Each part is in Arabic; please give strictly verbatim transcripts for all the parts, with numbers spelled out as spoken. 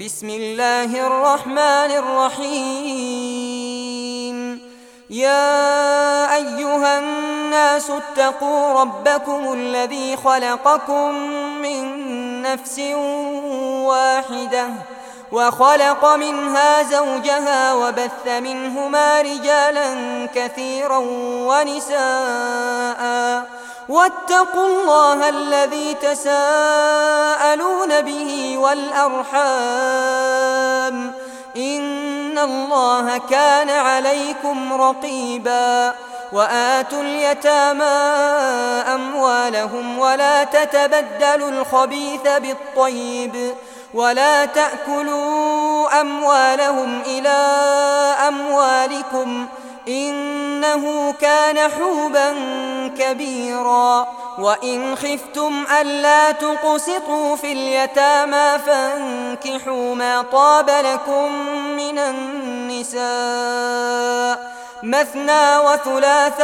بسم الله الرحمن الرحيم. يا أيها الناس اتقوا ربكم الذي خلقكم من نفس واحدة وخلق منها زوجها وبث منهما رجالا كثيرا ونساء واتقوا الله الذي تساءلون به والأرحام إن الله كان عليكم رقيبا. وآتوا اليتامى أموالهم ولا تتبدلوا الخبيث بالطيب ولا تأكلوا أموالهم إلى أموالكم إنه كان حوبا كبيرا. وإن خفتم ألا تقسطوا في اليتامى فانكحوا ما طاب لكم من النساء مثنى وثلاث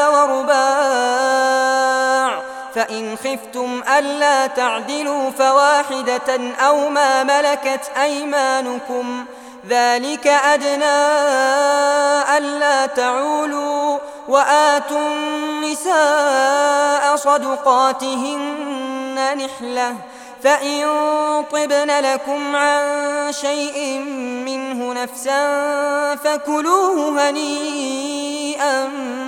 ورباع، فإن خفتم ألا تعدلوا فواحدة أو ما ملكت أيمانكم ذلك أدنى ألا تعولوا. وآتوا النساء صدقاتهن نحلة، فإن طبن لكم عن شيء منه نفسا فكلوه هنيئا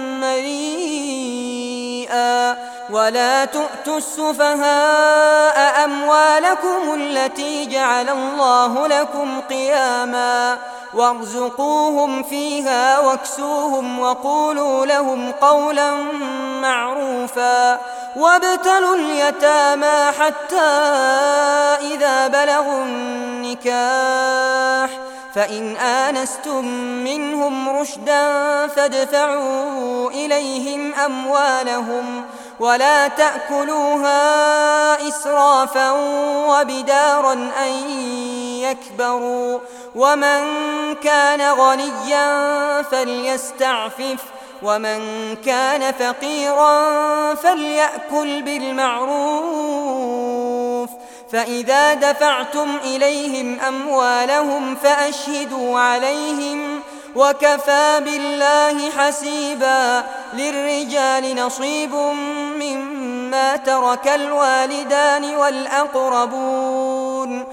مريئا. ولا تؤتوا السفهاء أموالكم التي جعل الله لكم قياما وارزقوهم فيها واكسوهم وقولوا لهم قولا معروفا. وابتلوا اليتامى حتى إذا بلغوا النكاح فإن آنستم منهم رشدا فادفعوا إليهم أموالهم ولا تأكلوها إسرافا وبدارا أن يكبروا. ومن كان غنيا فليستعفف ومن كان فقيرا فليأكل بالمعروف. فإذا دفعتم إليهم أموالهم فأشهدوا عليهم وكفى بالله حسيبا. للرجال نصيب مما ترك الوالدان والأقربون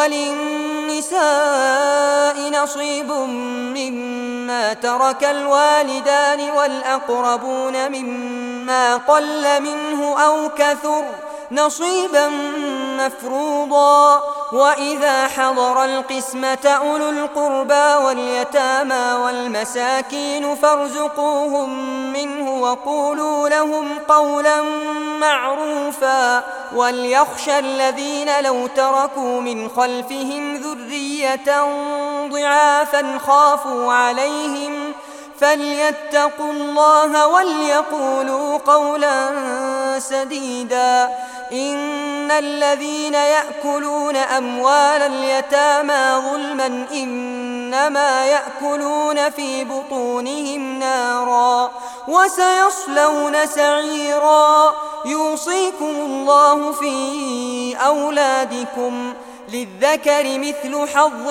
وللنساء نصيب مما ترك الوالدان والأقربون مما قل منه أو كثر نصيبا مفروضا. وإذا حضر القسمة أولو القربى واليتامى والمساكين فارزقوهم منه وقولوا لهم قولا معروفا. وليخشى الذين لو تركوا من خلفهم ذرية ضعافا خافوا عليهم فليتقوا الله وليقولوا قولا سديدا. إن الذين يأكلون أموال اليتامى ظلما إنما يأكلون في بطونهم نارا وسيصلون سعيرا. يوصيكم الله في أولادكم للذكر مثل حظ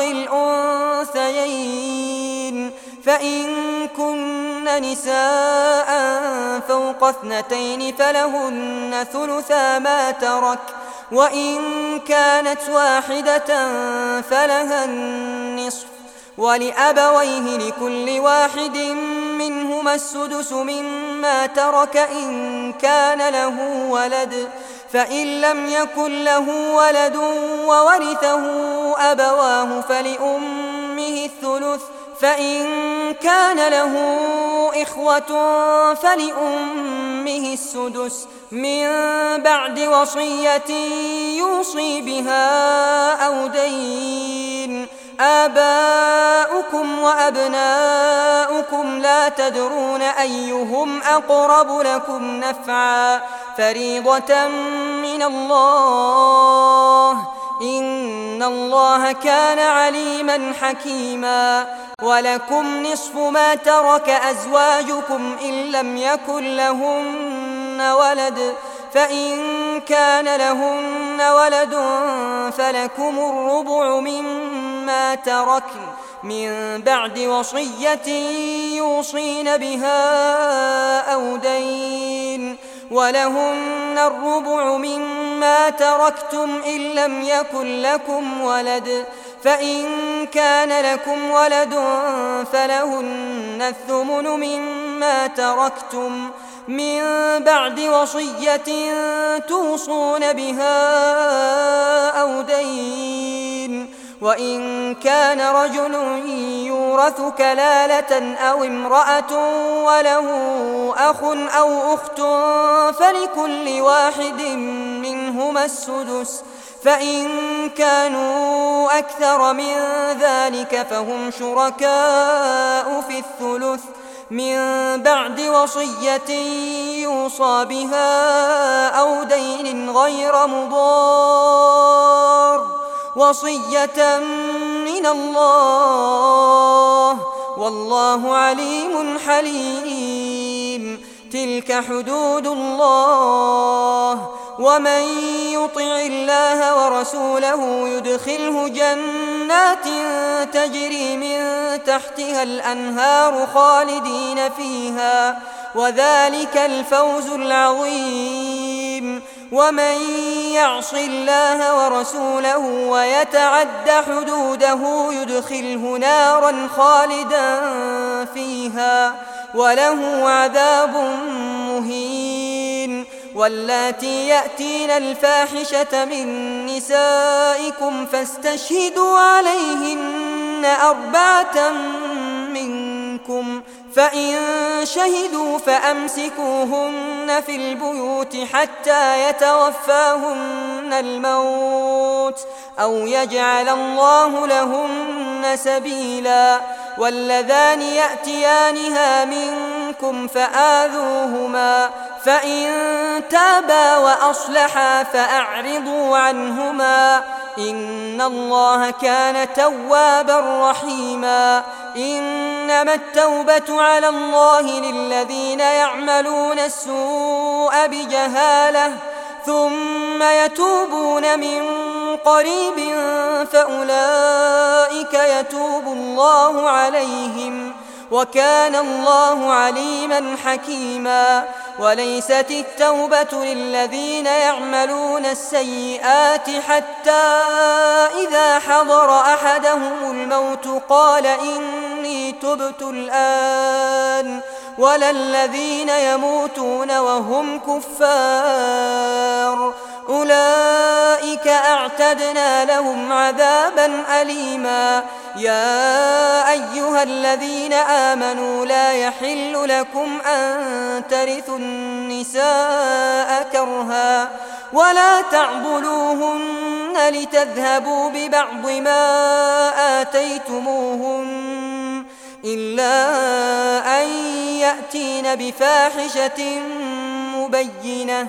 الأنثيين فإن كن نساء فوق اثنتين فلهن ثلثا ما ترك وإن كانت واحدة فلها النصف ولأبويه لكل واحد منهما السدس مما ترك إن كان له ولد فإن لم يكن له ولد وورثه أبواه فلأمه الثلث فإن كان له إخوة فلأمه السدس من بعد وصية يوصي بها أو دين. آباؤكم وأبناؤكم لا تدرون أيهم أقرب لكم نفعا فريضة من الله إن الله كان عليما حكيما. ولكم نصف ما ترك أزواجكم إن لم يكن لهن ولد فإن كان لهن ولد فلكم الربع مما مما تركن من بعد وصية يوصين بها أو دين ولهن الربع مما تركتم إن لم يكن لكم ولد فإن كان لكم ولد فلهن الثمن مما تركتم من بعد وصية توصون بها أو دين وإن كان رجل يورث كلالة أو امرأة وله أخ أو أخت فلكل واحد منهما السدس فإن كانوا أكثر من ذلك فهم شركاء في الثلث من بعد وصية يوصى بها أو دين غير مضار وصية من الله والله عليم حليم. تلك حدود الله ومن يطع الله ورسوله يدخله جنات تجري من تحتها الأنهار خالدين فيها وذلك الفوز العظيم. ومن يعص الله ورسوله ويتعد حدوده يدخله نارا خالدا فيها وله عذاب مهين. واللاتي يأتين الفاحشة من نسائكم فاستشهدوا عليهن أربعة منكم فإن شهدوا فأمسكوهن في البيوت حتى يتوفاهن الموت أو يجعل الله لهن سبيلا. واللذان يأتيانها منكم فآذوهما فإن تابا وأصلحا فأعرضوا عنهما إن الله كان توابا رحيما. إنما التوبة على الله للذين يعملون السوء بجهالة ثم يتوبون من قريب فأولئك يتوب الله عليهم وكان الله عليما حكيما. وليست التوبة للذين يعملون السيئات حتى إذا حضر أحدهم الموت قال إني تبت الآن ولا الذين يموتون وهم كفار أولئك أعتدنا لهم عذابا أليما. يا أيها الذين آمنوا لا يحل لكم أن ترثوا النساء كرها ولا تعضلوهن لتذهبوا ببعض ما آتيتموهن إلا أن يأتين بفاحشة مبينة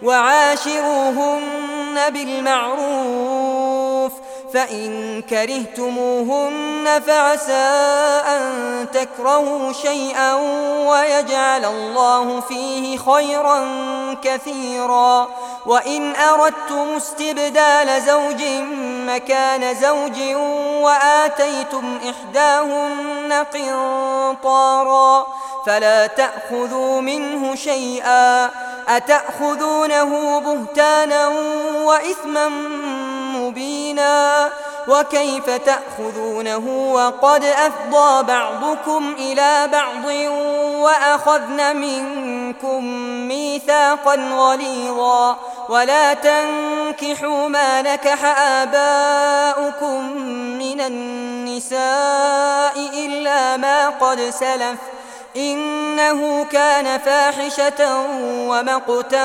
وعاشروهن بالمعروف فإن كرهتموهن فعسى أن تكرهوا شيئا ويجعل الله فيه خيرا كثيرا. وإن أردتم استبدال زوج مكان زوج وآتيتم إحداهن قنطارا فلا تأخذوا منه شيئا أتأخذونه بهتانا وإثما مبينا. وكيف تأخذونه وقد أفضى بعضكم إلى بعض وأخذن منكم ميثاقا غليظا. ولا تنكحوا ما نكح آباؤكم من النساء إلا ما قد سلف إنه كان فاحشة ومقتا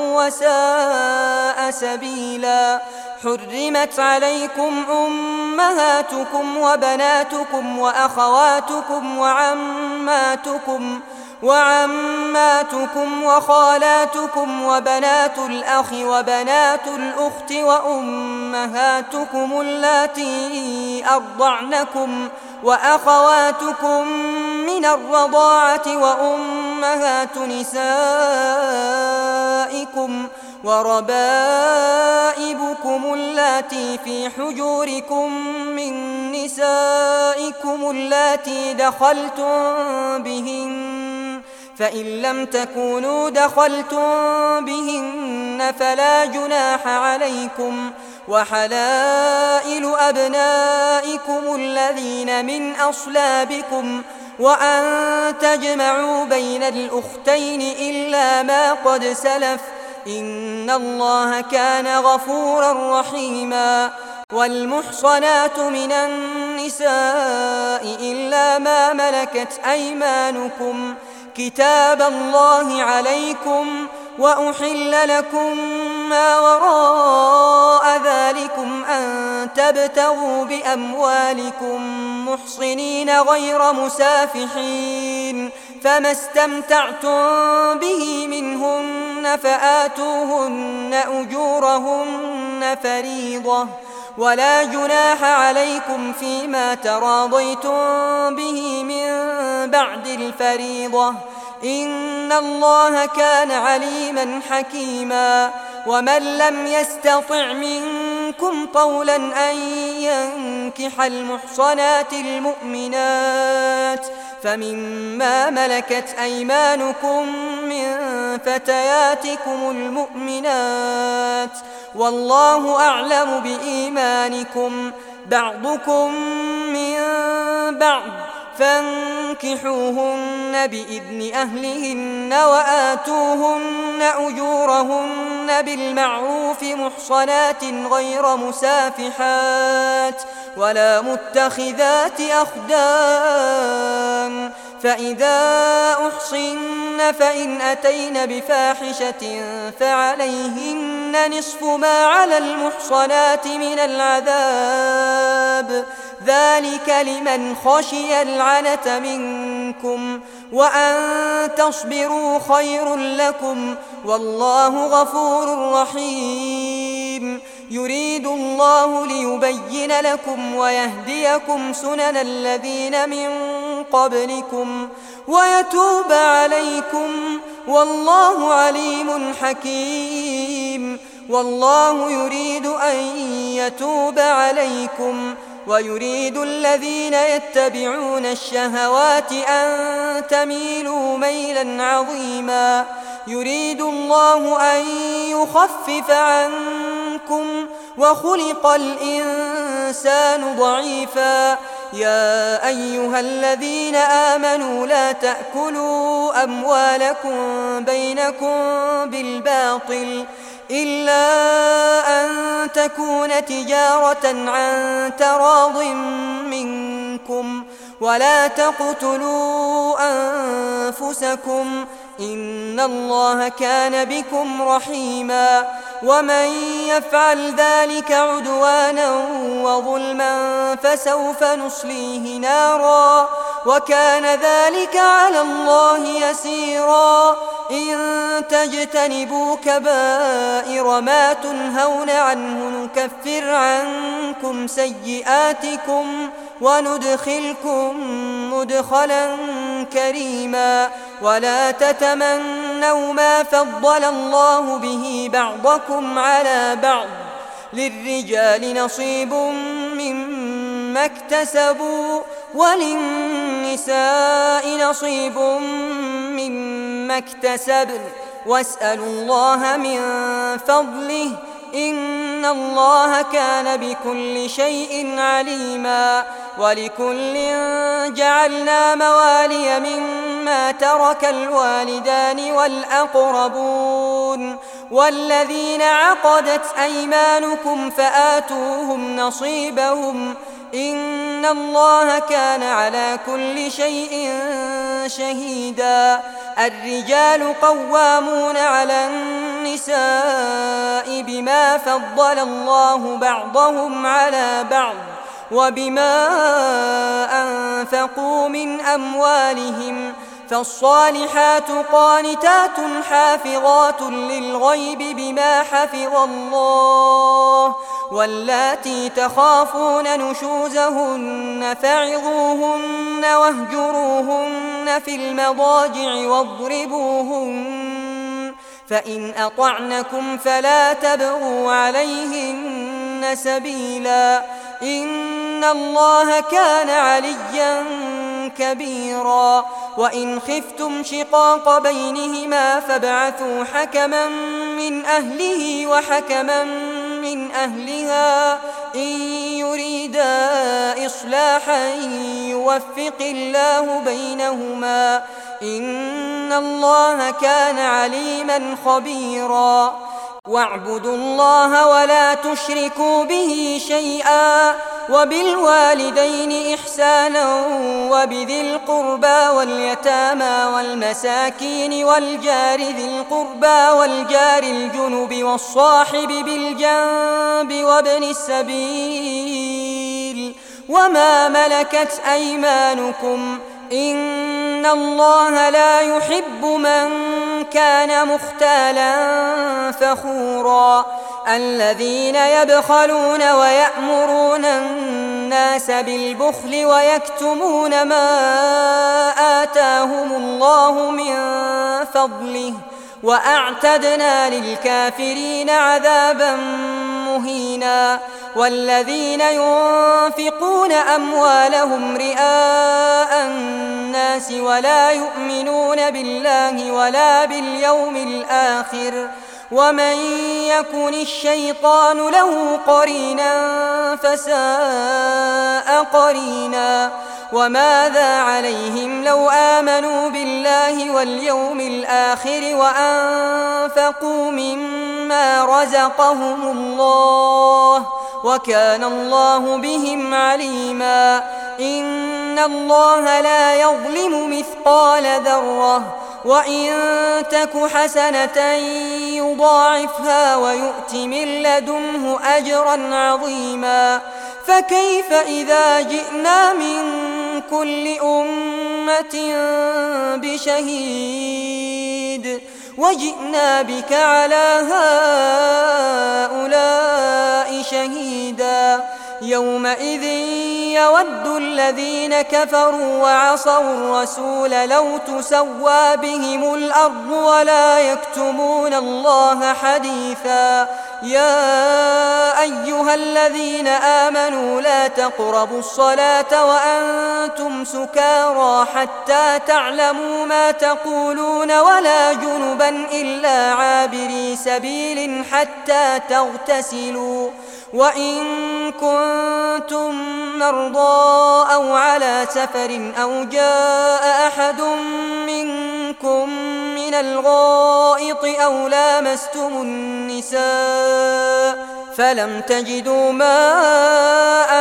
وساء سبيلا. حرمت عليكم أمهاتكم وبناتكم وأخواتكم وعماتكم وعماتكم وخالاتكم وبنات الأخ وبنات الأخت وأمهاتكم اللاتي أرضعنكم وأخواتكم من الرضاعة وأمهات نسائكم وربائبكم ربائبكم اللاتي في حجوركم من نسائكم اللاتي دخلتم بهن، فإن لم تكونوا دخلتم بهن فلا جناح عليكم، وحلائل أبنائكم الذين من أصلابكم، وأن تجمعوا بين الأختين إلا ما قد سلف، إن الله كان غفورا رحيما. والمحصنات من النساء إلا ما ملكت أيمانكم، كتاب الله عليكم، وأحل لكم ما وراء ذلكم أن تبتغوا بأموالكم محصنين غير مسافحين، فما استمتعتم به منهن فآتوهن أجورهن فريضة، ولا جناح عليكم فيما تراضيتم به من بعد الفريضة، إن الله كان عليما حكيما. ومن لم يستطع منكم طولا أن ينكح المحصنات المؤمنات فمما ملكت أيمانكم من فتياتكم المؤمنات، والله أعلم بإيمانكم، بعضكم من بعض، فانكحوهن بإذن أهلهن وآتوهن أجورهن بالمعروف محصنات غير مسافحات ولا متخذات أخدان، فإذا أحصن فإن أتين بفاحشة فعليهن نصف ما على المحصنات من العذاب، ذلك لمن خشي العنة منكم، وأن تصبروا خير لكم، والله غفور رحيم. يريد الله ليبين لكم ويهديكم سنن الذين من قبلكم ويتوب عليكم، والله عليم حكيم. والله يريد أن يتوب عليكم، ويريد الذين يتبعون الشهوات أن تميلوا ميلا عظيما. يريد الله أن يخفف عنكم، وخلق الإنسان ضعيفا. يا أيها الذين آمنوا لا تأكلوا أموالكم بينكم بالباطل إلا أن تكون تجارة عن تراض منكم، ولا تقتلوا أنفسكم، إن الله كان بكم رحيما. ومن يفعل ذلك عدوانا وظلما فسوف نصليه نارا، وكان ذلك على الله يسيرا. إن تجتنبوا كبائر ما تنهون عنه نكفر عنكم سيئاتكم وندخلكم مدخلا كريما. ولا تتمنوا ما فضل الله به بعضكم على بعض، للرجال نصيب مما اكتسبوا وللنساء نصيب مما اكتسبن، واسألوا الله من فضله، إن الله كان بكل شيء عليما. ولكل جعلنا موالي مما ترك الوالدان والأقربون والذين عقدت أيمانكم فآتوهم نصيبهم، إن الله كان على كل شيء شهيدا. الرجال قوامون على النساء بما فضل الله بعضهم على بعض وبما أنفقوا من أموالهم، فالصالحات قانتات حافظات للغيب بما حفظ الله، واللاتي تخافون نشوزهن فعظوهن واهجروهن في المضاجع واضربوهن، فإن أطعنكم فلا تبغوا عليهن سبيلا إن الله كان عليا كبيرا وإن خفتم شقاق بينهما فابعثوا حكما من أهله وحكما من أهلها إن يريدا إصلاحا يوفق الله بينهما إن الله كان عليما خبيرا واعبدوا الله ولا تشركوا به شيئا وبالوالدين إحسانا وبذي القربى واليتامى والمساكين والجار ذي القربى والجار الجنب والصاحب بالجنب وابن السبيل وما ملكت أيمانكم إن الله لا يحب من كان مختالا فخورا الذين يبخلون ويأمرون الناس بالبخل ويكتمون ما آتاهم الله من فضله وأعتدنا للكافرين عذابا مهينا والذين ينفقون أموالهم رئاء الناس ولا يؤمنون بالله ولا باليوم الآخر ومن يكن الشيطان له قرينا فساء قرينا وماذا عليهم لو آمنوا بالله واليوم الآخر وأنفقوا مما رزقهم الله وكان الله بهم عليما إن الله لا يظلم مثقال ذرة وإن تك حسنة يضاعفها ويؤت من لدنه أجرا عظيما فكيف إذا جئنا من كل أمة بشهيد وجئنا بك على هؤلاء شهيدا يومئذ يود الذين كفروا وعصوا الرسول لو تسوى بهم الأرض ولا يكتمون الله حديثا يا أيها الذين آمنوا لا تقربوا الصلاة وأنتم سكارى حتى تعلموا ما تقولون ولا جنبا إلا عابري سبيل حتى تغتسلوا وإن كنتم مرضى أو على سفر أو جاء أحد منكم من الغائط أو لامستم النساء فلم تجدوا ماء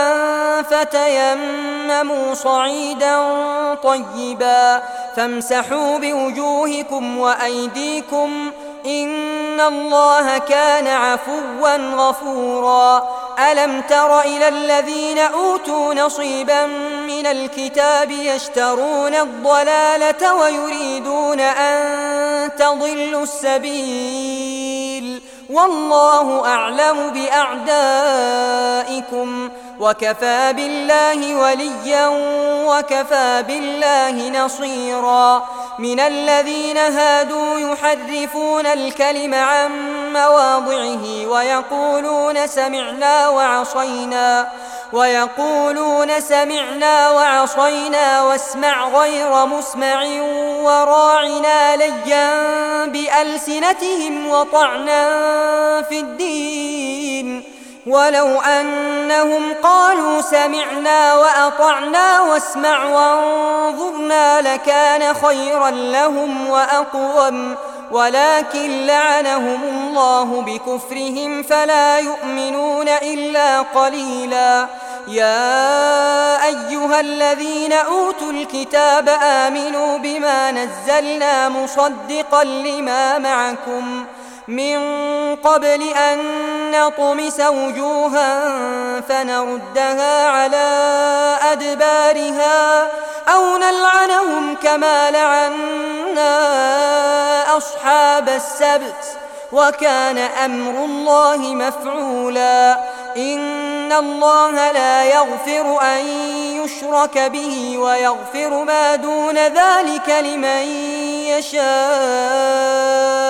فتيمموا صعيدا طيبا فامسحوا بوجوهكم وأيديكم إن الله كان عفوا غفورا ألم تر إلى الذين أوتوا نصيبا من الكتاب يشترون الضلالة ويريدون أن تضلوا السبيل والله أعلم بأعدائكم وكفى بالله وليا وكفى بالله نصيرا من الذين هادوا يحرفون الكلم عن مواضعه ويقولون سمعنا وعصينا ويقولون سمعنا وعصينا واسمع غير مسمع وراعنا ليا بألسنتهم وطعنا في الدين ولو أنهم قالوا سمعنا وأطعنا واسمع وانظرنا لكان خيرا لهم وأقوم ولكن لعنهم الله بكفرهم فلا يؤمنون إلا قليلا يا أيها الذين أوتوا الكتاب آمنوا بما نزلنا مصدقا لما معكم من قبل أن نطمس وجوها فنردها على أدبارها أو نلعنهم كما لعنا أصحاب السبت وكان أمر الله مفعولا إن الله لا يغفر أن يشرك به ويغفر ما دون ذلك لمن يشاء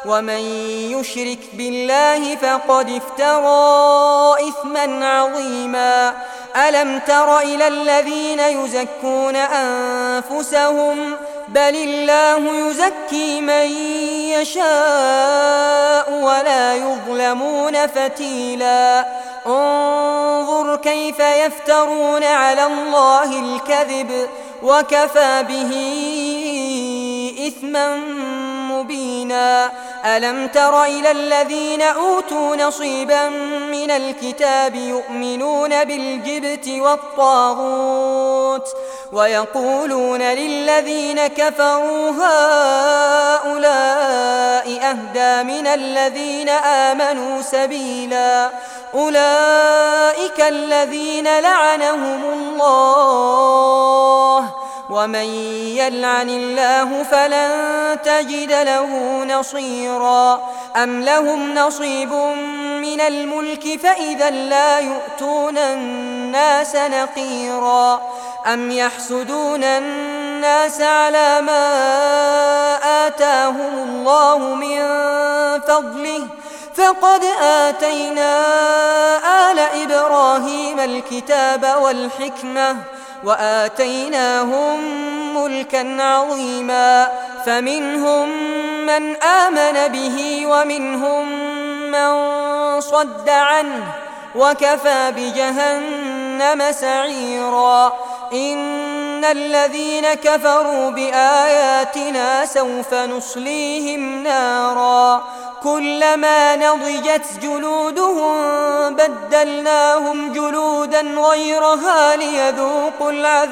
ومن يشرك بالله فقد افترى إثما عظيما. ألم تر إلى الذين يزكون أنفسهم بل الله يزكي من يشاء ولا يظلمون فتيلا. انظر كيف يفترون على الله الكذب وكفى به إثما مبينا. ألم تر إلى الذين أوتوا نصيبا من الكتاب يؤمنون بالجبت والطاغوت ويقولون للذين كفروا هؤلاء أهدى من الذين آمنوا سبيلا. أولئك الذين لعنهم الله ومن يلعن الله فلن تجد له نصيرا. أم لهم نصيب من الملك فإذا لا يؤتون الناس نقيرا. أم يحسدون الناس على ما آتاهم الله من فضله فقد آتينا آل إبراهيم الكتاب والحكمة وآتيناهم ملكا عظيما. فمنهم من آمن به ومنهم من صد عنه وكفى بجهنم سعيرا. إن الذين كفروا بآياتنا سوف نصليهم نارا كلما نضجت جلودهم بدلناهم جلودا غيرها ليذوقوا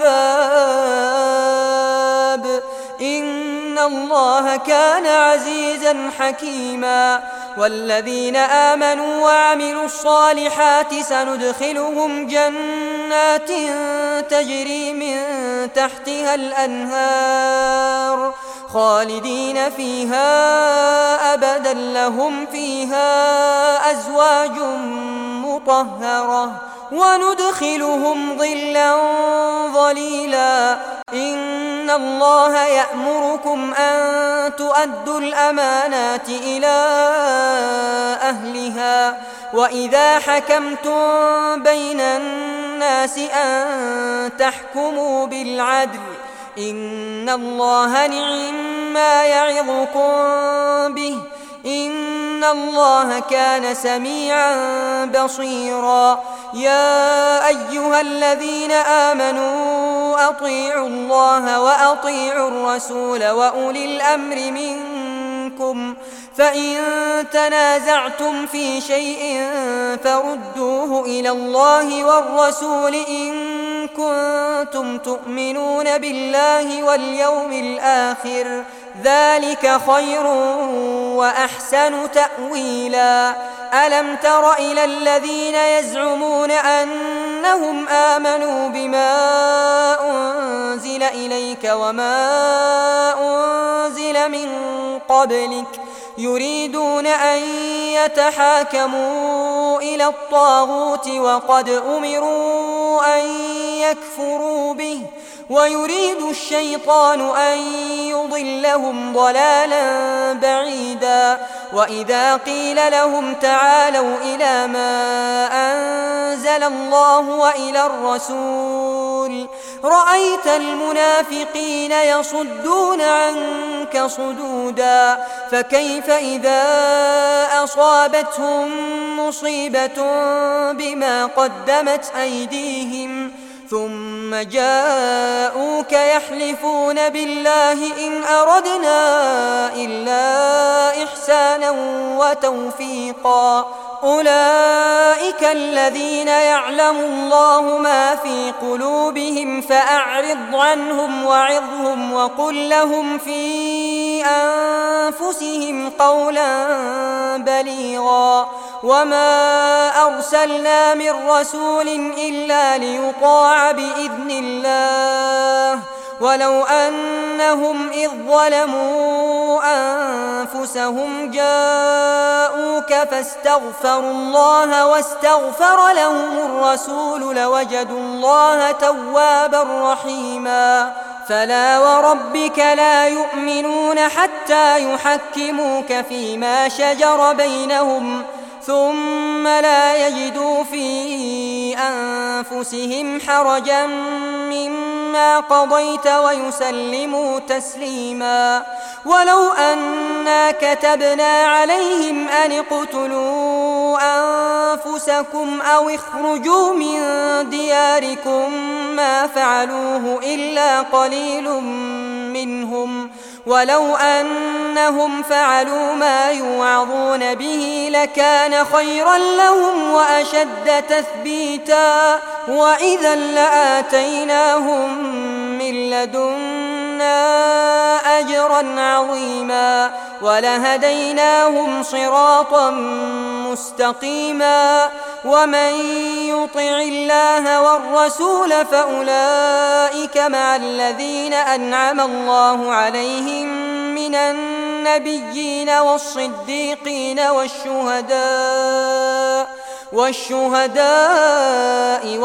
العذاب إن الله كان عزيزا حكيما. والذين آمنوا وعملوا الصالحات سندخلهم جنات تجري من تحتها الأنهار خالدين فيها أبدا لهم فيها أزواج مطهرة وندخلهم ظلا ظليلا. إن الله يأمركم أن تؤدوا الأمانات إلى أهلها وإذا حكمتم بين الناس أن تحكموا بالعدل إن الله نعم ما يعظكم به إن الله كان سميعا بصيرا. يا أيها الذين آمنوا أطيعوا الله وأطيعوا الرسول وأولي الأمر منكم فإن تنازعتم في شيء فردوه إلى الله والرسول إن كنتم تؤمنون بالله واليوم الآخر ذلك خير وأحسن تأويلا. ألم تر إلى الذين يزعمون أنهم آمنوا بما أنزل إليك وما أنزل من قبلك يريدون أن يتحاكموا إلى الطاغوت وقد أمروا أن يكفروا به ويريد الشيطان أن يضلهم ضلالا بعيدا. وإذا قيل لهم تعالوا إلى ما أنزل الله وإلى الرسول رأيت المنافقين يصدون عنك صدودا. فكيف إذا أصابتهم مصيبة بما قدمت أيديهم ثم جاءوك يحلفون بالله إن أردنا إلا إحسانا وتوفيقا أولئك الذين يعلم الله ما في قلوبهم فأعرض عنهم وعظهم وقل لهم في أنفسهم قولا بليغا. وما أرسلنا من رسول إلا ليطاع بإذن الله ولو أنهم إذ ظلموا أنفسهم جاءوك فاستغفروا الله واستغفر لهم الرسول لوجدوا الله توابا رحيما. فلا وربك لا يؤمنون حتى يحكموك فيما شجر بينهم ثم لا يجدوا في أنفسهم حرجا مما قضيت ويسلموا تسليما. ولو أنا كتبنا عليهم أن اقتلوا أنفسكم أو اخرجوا من دياركم ما فعلوه إلا قليل منهم ولو أنهم فعلوا ما يوعظون به لكان خيرا لهم وأشد تثبيتا وإذا لآتيناهم من لدنا أجرا عظيما ولهديناهم صراطا مستقيما. ومن يطع الله والرسول فأولئك مع الذين أنعم الله عليهم من النبيين والصديقين والشهداء والشهداء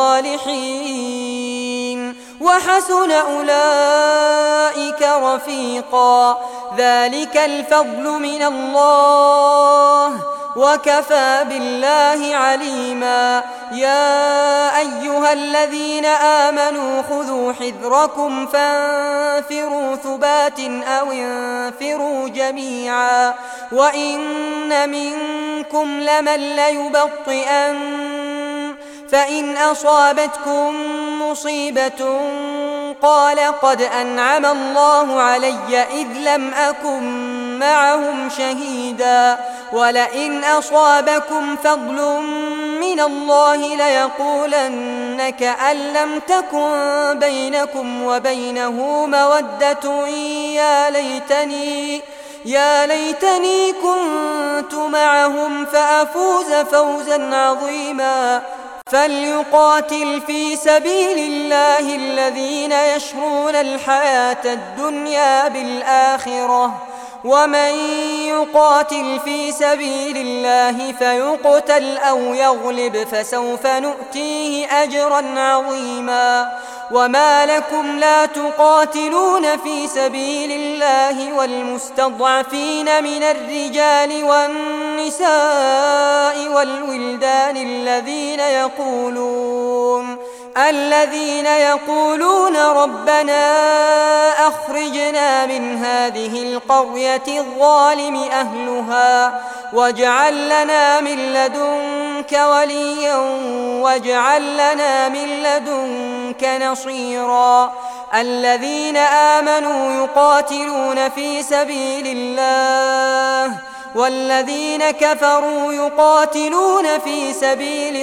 والصالحين وحسن أولئك رفيقا. ذلك الفضل من الله وكفى بالله عليما. يا أيها الذين آمنوا خذوا حذركم فانفروا ثبات أو انفروا جميعا وإن منكم لمن ليبطئن فإن أصابتكم مصيبة قال قد أنعم الله علي إذ لم أكن معهم شهيدا ولئن أصابكم فضل من الله ليقولن كأن لم تكن بينكم وبينه مودة يا ليتني يا ليتني كنت معهم فأفوز فوزا عظيما. فليقاتل في سبيل الله الذين يشرون الحياة الدنيا بالآخرة ومن يقاتل في سبيل الله فيقتل أو يغلب فسوف نؤتيه أجرا عظيما. وما لكم لا تقاتلون في سبيل الله والمستضعفين من الرجال والنساء والولدان الذين يقولون الذين يقولون ربنا أخرجنا من هذه القرية الظالم أهلها واجعل لنا من لدنك وليا واجعل لنا من لدنك نصيرا. الذين آمنوا يقاتلون في سبيل الله والذين كفروا يقاتلون في سبيل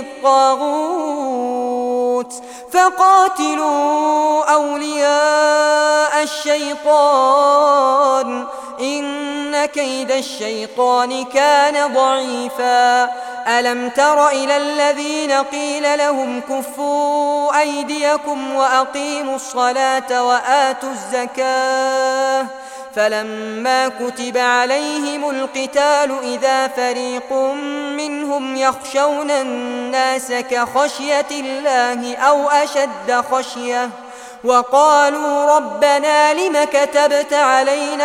الطاغوت فقاتلوا أولياء الشيطان إن كيد الشيطان كان ضعيفا. ألم تر إلى الذين قيل لهم كفوا أيديكم وأقيموا الصلاة وآتوا الزكاة فلما كتب عليهم القتال إذا فريق منهم يخشون الناس كخشية الله أو أشد خشية وقالوا ربنا لم كتبت علينا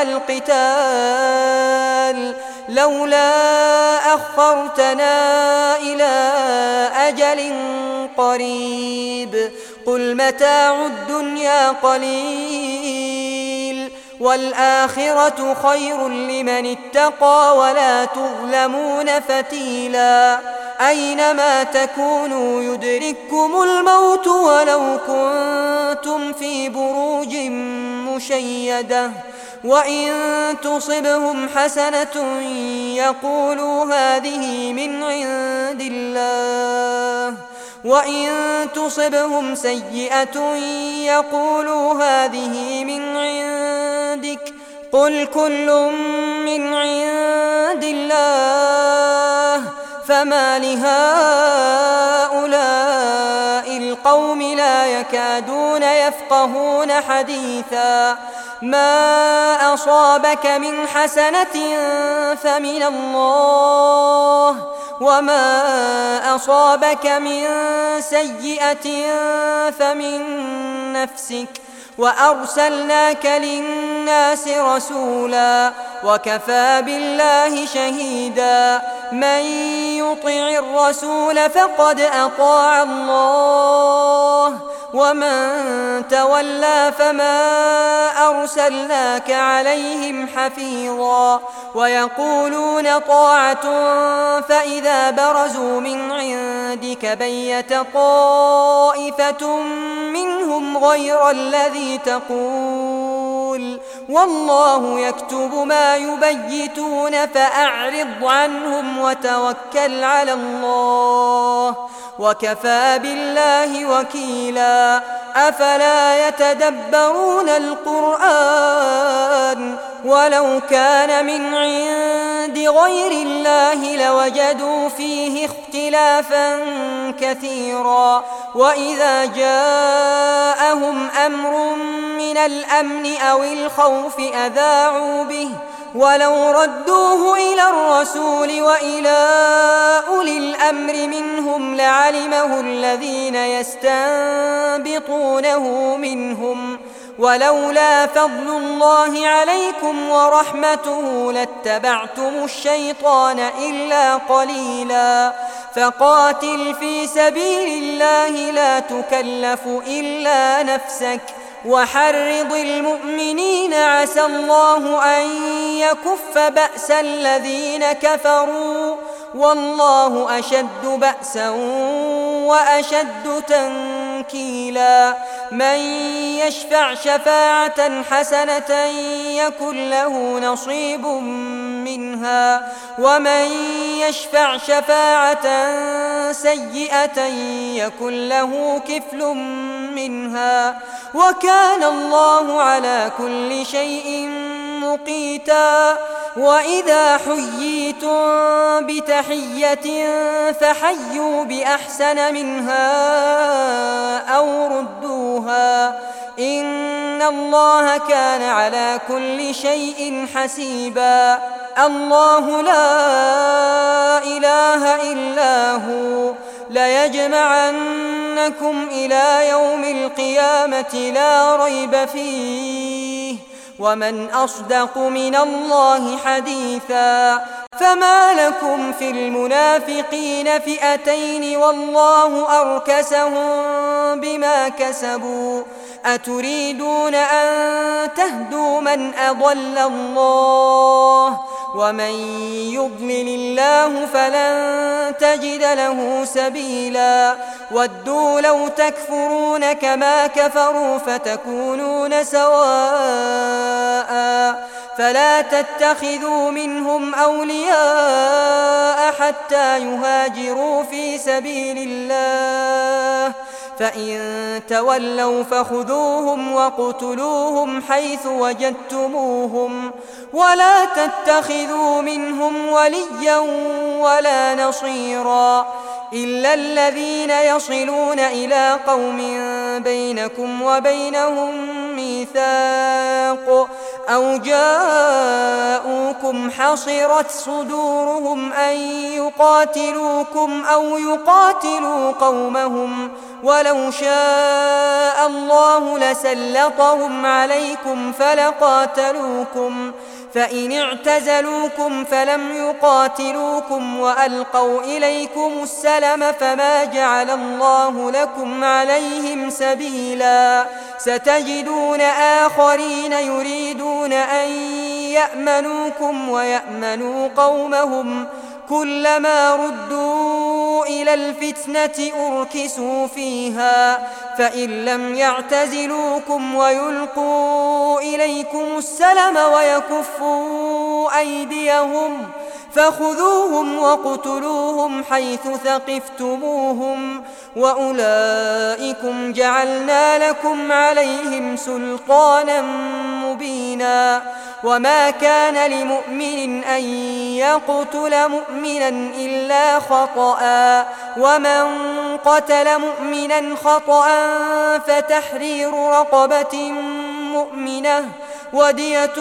القتال لولا أخرتنا إلى أجل قريب قل متاع الدنيا قليل والآخرة خير لمن اتقى ولا تظلمون فتيلا. أينما تكونوا يدرككم الموت ولو كنتم في بروج مشيدة وإن تصبهم حسنة يقولوا هذه من عند الله وإن تصبهم سيئة يقولوا هذه من عندك قل كل من عند الله فما لهؤلاء القوم لا يكادون يفقهون حديثا. ما أصابك من حسنة فمن الله وما أصابك من سيئة فمن نفسك وأرسلناك للناس رسولا وكفى بالله شهيدا من يطع الرسول فقد أطاع الله ومن تولى فما أرسلناك عليهم حفيظا ويقولون طاعة فإذا برزوا من عندك بيت طائفة منهم غير الذي تقول والله يكتب ما يبيتون فأعرض عنهم وتوكل على الله وكفى بالله وكيلا أفلا يتدبرون القرآن ولو كان من عند غير الله لوجدوا فيه اختلافا كثيرا وإذا جاءهم أمر من الأمن أو الخوف أذاعوا به ولو ردوه إلى الرسول وإلى أولي الأمر منهم لعلمه الذين يستنبطونه منهم ولولا فضل الله عليكم ورحمته لاتبعتم الشيطان إلا قليلا فقاتل في سبيل الله لا تكلف إلا نفسك وحرض المؤمنين عسى الله أن يكف بأس الذين كفروا والله أشد بأسا وأشد تنكيلا من يشفع شفاعة حسنة يكن له نصيب منها ومن يشفع شفاعة سيئة يكن له كفل منها وكان الله على كل شيء مقيتا وإذا حييتم بتحية فحيوا بأحسن منها أو ردوها إن الله كان على كل شيء حسيبا الله لا إله إلا هو ليجمعنكم إلى يوم القيامة لا ريب فيه ومن أصدق من الله حديثا فما لكم في المنافقين فئتين والله أركسهم بما كسبوا أتريدون أن تهدوا من أضل الله ومن يضلل الله فلن تجد له سبيلا ودوا لو تكفرون كما كفروا فتكونون سواء فلا تتخذوا منهم أولياء حتى يهاجروا في سبيل الله فإن تولوا فخذوهم وقتلوهم حيث وجدتموهم ولا تتخذوا منهم وليا ولا نصيرا إلا الذين يصلون إلى قوم بينكم وبينهم ميثاق أو جاءوكم حصرت صدورهم أن يقاتلوكم أو يقاتلوا قومهم ولو شاء الله لسلطهم عليكم فلقاتلوكم فإن اعتزلوكم فلم يقاتلوكم وألقوا إليكم السلم فما جعل الله لكم عليهم سبيلا ستجدون آخرين يريدون أن يأمنوكم ويأمنوا قومهم كلما ردوا إلى الفتنة أركسوا فيها فإن لم يعتزلوكم ويلقوا إليكم السلم ويكفوا أيديهم فخذوهم وقتلوهم حيث ثقفتموهم وأولئكم جعلنا لكم عليهم سلطانا مبينا وما كان لمؤمن أن يقتل مؤمنا إلا خطأ ومن قتل مؤمنا خطأ فتحرير رقبة مؤمنة ودية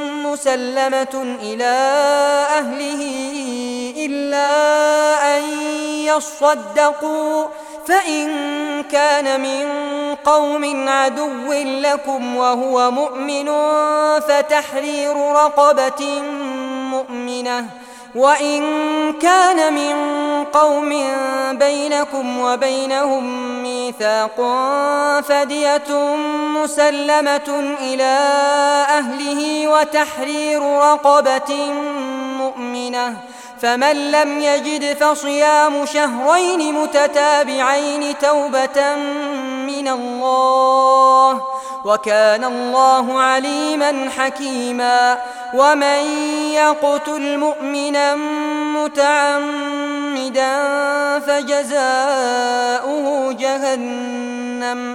مسلمة إلى أهله إلا أن يصدقوا فإن كان من قوم عدو لكم وهو مؤمن فتحرير رقبة مؤمنة، وإن كان من قوم بينكم وبينهم ميثاق فدية مسلمة إلى أهله وتحرير رقبة مؤمنة، فمن لم يجد فصيام شهرين متتابعين توبة من الله، وكان الله عليما حكيما. ومن يقتل مؤمنا متعمدا فجزاؤه جهنم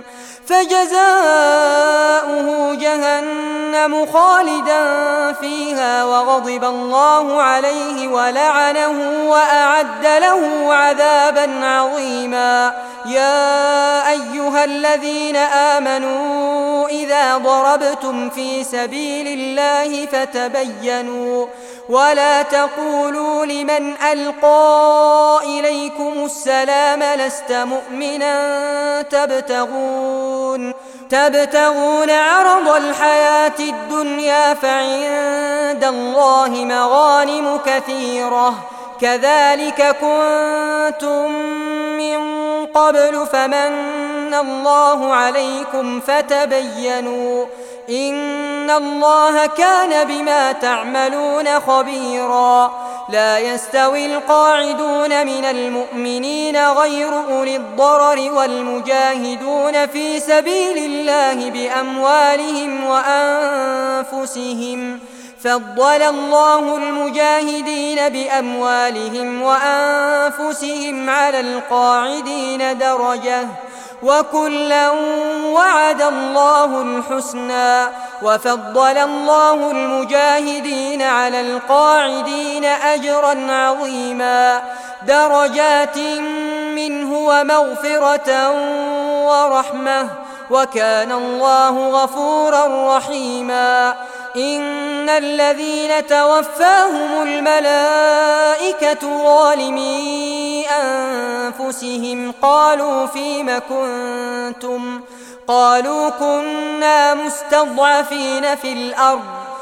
فجزاؤه جهنم خالدا فيها وغضب الله عليه ولعنه وأعد له عذابا عظيما. يا أيها الذين آمنوا إذا ضربتم في سبيل الله فتبينوا ولا تقولوا لمن ألقى إليكم السلام لست مؤمنا تبتغون تبتغون عرض الحياة الدنيا فعند الله مغانم كثيرة كذلك كنتم من قبل فمن الله عليكم فتبينوا إن الله كان بما تعملون خبيرا. لا يستوي القاعدون من المؤمنين غير أولي الضرر والمجاهدون في سبيل الله بأموالهم وأنفسهم، فضل الله المجاهدين بأموالهم وأنفسهم على القاعدين درجة، وكلا وعد الله الحسنى، وفضل الله المجاهدين على القاعدين أجرا عظيما، درجات منه ومغفرة ورحمة، وكان الله غفورا رحيما. إن الذين توفاهم الملائكة ظالمي أنفسهم قالوا فيم كنتم قالوا كنا مستضعفين في الأرض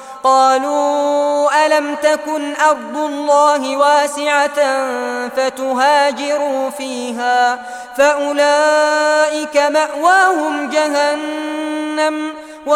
قالوا ألم تكن أرض الله واسعة فتهاجروا فيها فأولئك مأواهم جهنم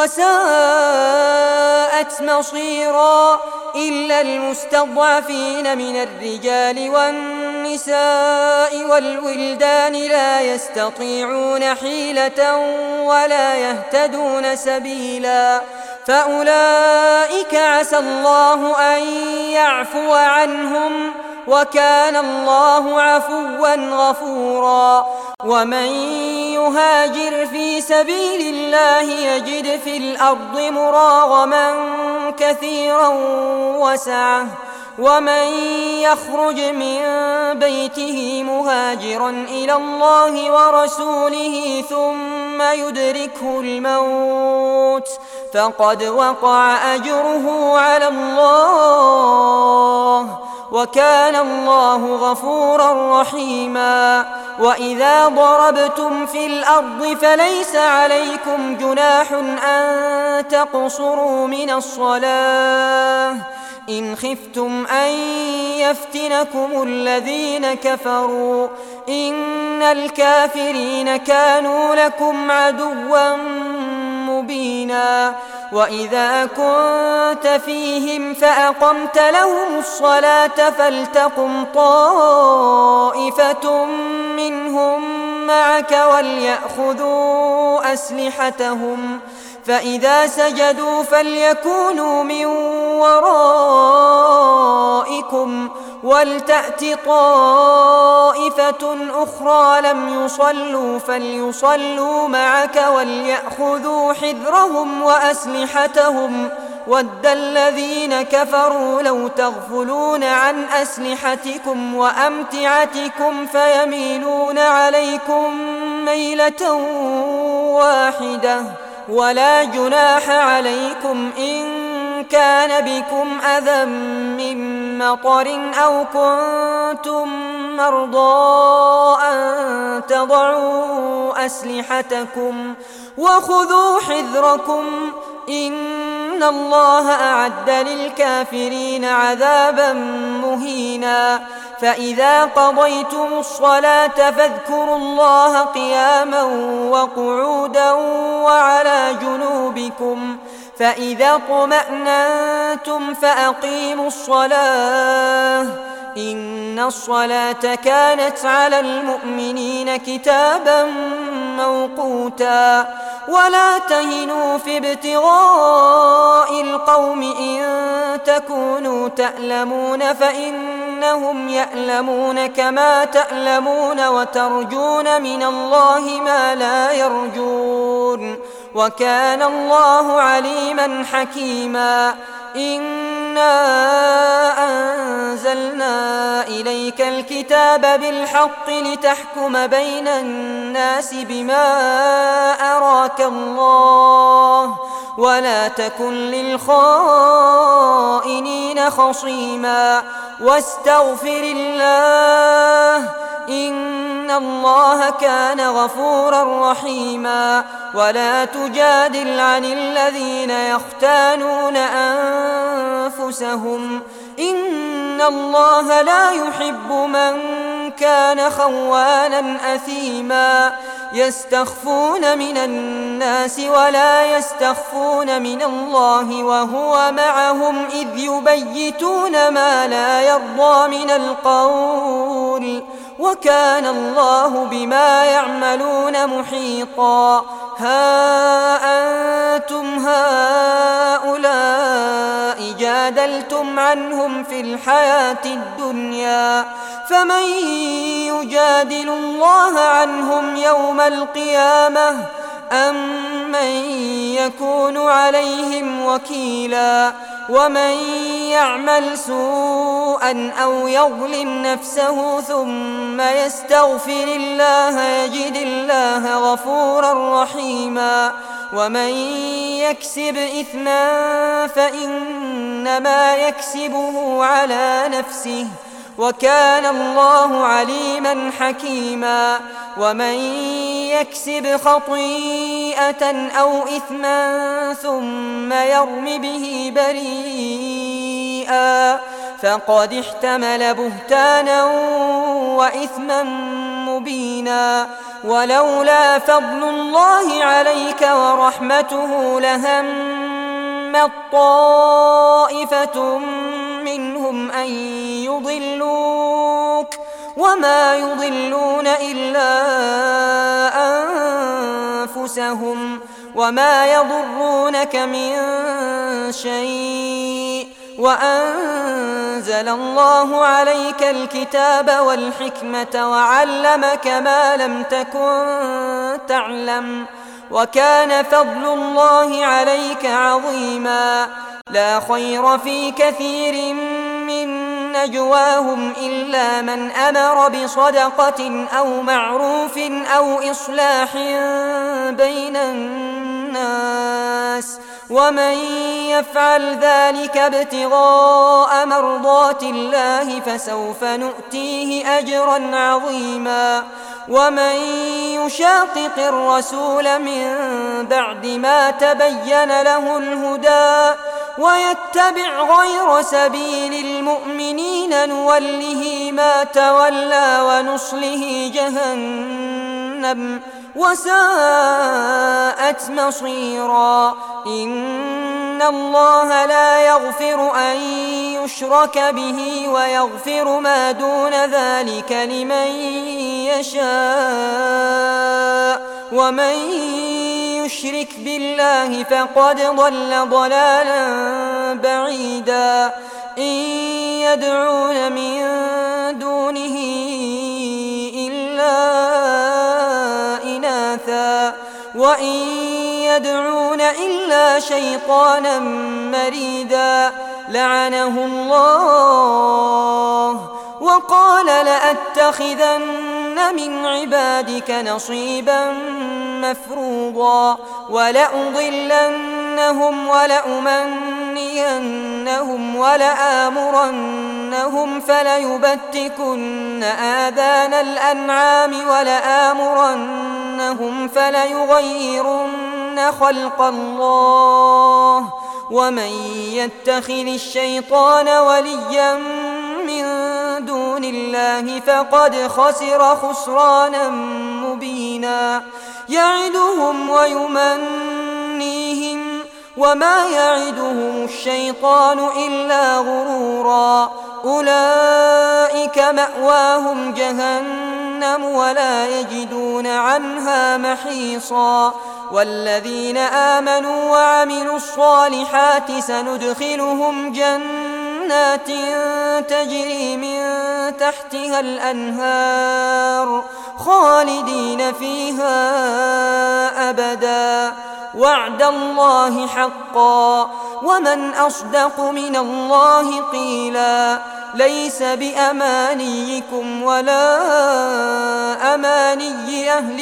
وساءت مصيرا إلا المستضعفين من الرجال والنساء والولدان لا يستطيعون حيلة ولا يهتدون سبيلا فأولئك عسى الله أن يعفو عنهم وكان الله عفوا غفورا. ومن يهاجر في سبيل الله يجد في الأرض مراغما كثيرا وسعة ومن يخرج من بيته مهاجرا إلى الله ورسوله ثم يدركه الموت فقد وقع أجره على الله وكان الله غفورا رحيما. وإذا ضربتم في الأرض فليس عليكم جناح أن تقصروا من الصلاة إن خفتم أن يفتنكم الذين كفروا إن الكافرين كانوا لكم عدوا مبينا. وإذا كنت فيهم فأقمت لهم الصلاة فلتقم طائفة منهم معك وليأخذوا أسلحتهم فإذا سجدوا فليكونوا من ورائكم ولتأت طائفة أخرى لم يصلوا فليصلوا معك وليأخذوا حذرهم وأسلحتهم ود الذين كفروا لو تغفلون عن أسلحتكم وأمتعتكم فيميلون عليكم ميلة واحدة ولا جناح عليكم إن كان بكم أذى من مطر أو كنتم مرضى أن تضعوا أسلحتكم وخذوا حذركم إن الله أعد للكافرين عذابا مهينا. فإذا قضيتم الصلاة فاذكروا الله قياما وقعودا وعلى جنوبكم فإذا اطمأننتم فأقيموا الصلاة إن الصلاة كانت على المؤمنين كتابا موقوتا. ولا تهنوا في ابتغاء القوم إن تكونوا تألمون فإنهم يألمون كما تألمون وترجون من الله ما لا يرجون وكان الله عليما حكيما. إنا أنزلنا إليك الكتاب بالحق لتحكم بين الناس بما أراك الله ولا تكن للخائنين خصيما واستغفر الله إن الله كان غفورا رحيما. ولا تجادل عن الذين يختانون أنفسهم إن الله لا يحب من كان خوانا أثيما. يستخفون من الناس ولا يستخفون من الله وهو معهم إذ يبيتون ما لا يرضى من القول وكان الله بما يعملون محيطا. ها أنتم هؤلاء جادلتم عنهم في الحياة الدنيا فمن يجادل الله عنهم يوم القيامة أم من يكون عليهم وكيلا. ومن يعمل سوءا أو يظلم نفسه ثم يستغفر الله يجد الله غفورا رحيما. ومن يكسب إثما فإنما يكسبه على نفسه وكان الله عليما حكيما. ومن يكسب خطيئة أو إثما ثم يرم به بريئا فقد احتمل بهتانا وإثما مبينا. ولولا فضل الله عليك ورحمته لهمت طائفة منهم أن يضلوك وما يضلون إلا أنفسهم وما يضرونك من شيء وأنزل الله عليك الكتاب والحكمة وعلمك ما لم تكن تعلم وكان فضل الله عليك عظيما. لا خير في كثير من نجواهم إلا من أمر بصدقة أو معروف أو إصلاح بين الناس ومن يفعل ذلك ابتغاء مرضات الله فسوف نؤتيه أجرا عظيما. ومن يشاقق الرسول من بعد ما تبين له الهدى ويتبع غير سبيل المؤمنين نوله ما تولى ونصله جهنم وساءت مصيرا. إن الله لا يغفر أن يشرك به ويغفر ما دون ذلك لمن يشاء ومن يشرك بالله فقد ضل ضلالا بعيدا. إن يدعون من دونه إلا إناثا وإن يدعون إلا شيطانا مريدا لعنه الله وقال لأتخذن من عبادك نصيبا مفروضا ولأضلنهم ولأمنينهم ولآمرنهم لآمرنهم فليبتكن آذان الأنعام ولآمرنهم فليغيرن خلق الله ومن يتخذ الشيطان وليا من دون الله فقد خسر خسرانا مبينا يعدهم ويمنيهم وما يعدهم الشيطان إلا غرورا أولئك مأواهم جهنم ولا يجدون عنها محيصا والذين آمنوا وعملوا الصالحات سندخلهم جنات تجري من تحتها الأنهار خالدين فيها أبدا وعد الله حقا ومن أصدق من الله قيلا ليس بأمانيكم ولا أماني أهل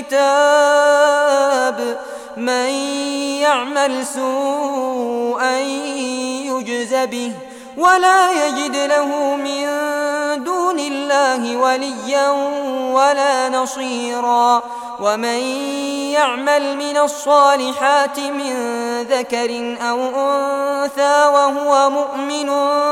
الكتاب من يعمل سوءا يجز به ولا يجد له من دون الله وليا ولا نصيرا ومن يعمل من الصالحات من ذكر أو أنثى وهو مؤمن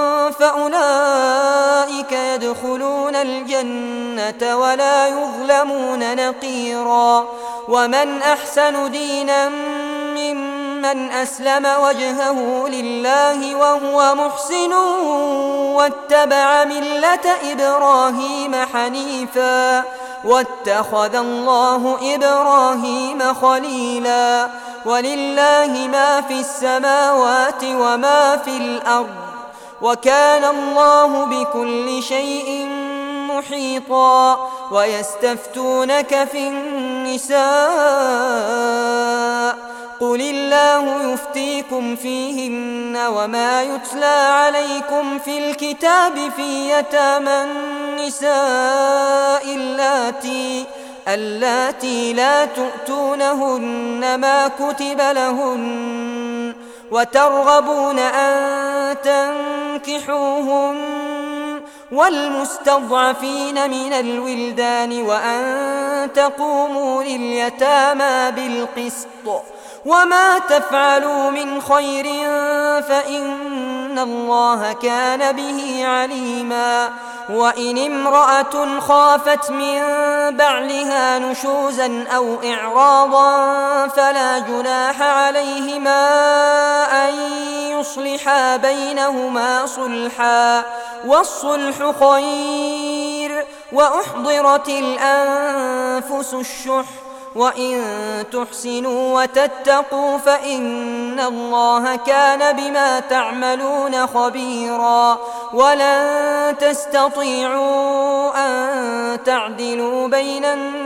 فأولئك يدخلون الجنة ولا يظلمون نقيرا ومن أحسن دينا ممن أسلم وجهه لله وهو محسن واتبع ملة إبراهيم حنيفا واتخذ الله إبراهيم خليلا ولله ما في السماوات وما في الأرض وكان الله بكل شيء محيطا ويستفتونك في النساء قل الله يفتيكم فيهن وما يتلى عليكم في الكتاب في يتامى النساء اللاتي اللاتي لا تؤتونهن ما كتب لهن وترغبون أن تنكحوهن والمستضعفين من الولدان وأن تقوموا لليتامى بالقسط وما تفعلوا من خير فإن الله كان به عليما وإن امرأة خافت من بعلها نشوزا أو إعراضا فلا جناح عليهما أن يصلحا بينهما صلحا والصلح خير وأحضرت الأنفس الشح وإن تحسنوا وتتقوا فإن الله كان بما تعملون خبيرا ولن تستطيعوا أن تعدلوا بين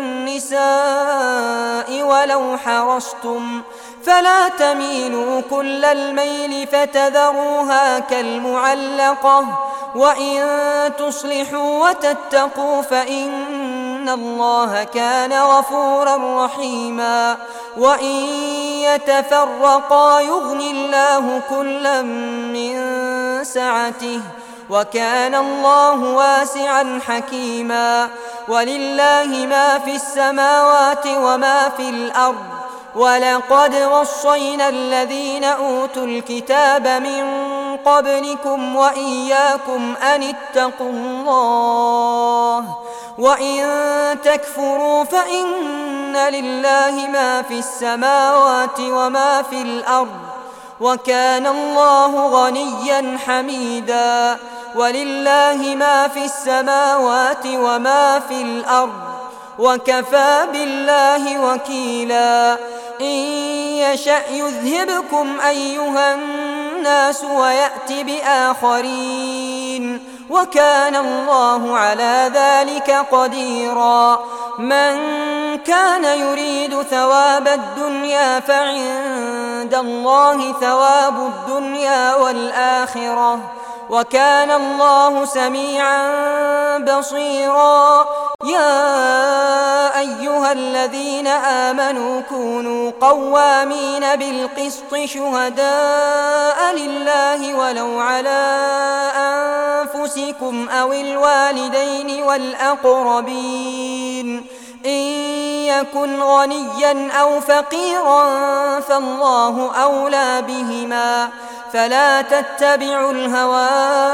النساء ولو حرصتم فلا تميلوا كل الميل فتذروها كالمعلقة وإن تصلحوا وتتقوا فإن الله كان غفورا رحيما وإن يتفرقا يغني الله كلا من سعته وكان الله واسعا حكيما ولله ما في السماوات وما في الأرض ولقد وصينا الذين أوتوا الكتاب من قبلكم وإياكم أن اتقوا الله وإن تكفروا فإن لله ما في السماوات وما في الأرض وكان الله غنيا حميدا ولله ما في السماوات وما في الأرض وكفى بالله وكيلا إن يشأ يذهبكم أيها الناس ويأت بآخرين وكان الله على ذلك قديرا من كان يريد ثواب الدنيا فعند الله ثواب الدنيا والآخرة وكان الله سميعا بصيرا. يا أيها الذين آمنوا كونوا قوامين بالقسط شهداء لله ولو على أنفسكم أو الوالدين والأقربين إن يكن غنيا أو فقيرا فالله أولى بهما فلا تتبعوا الهوى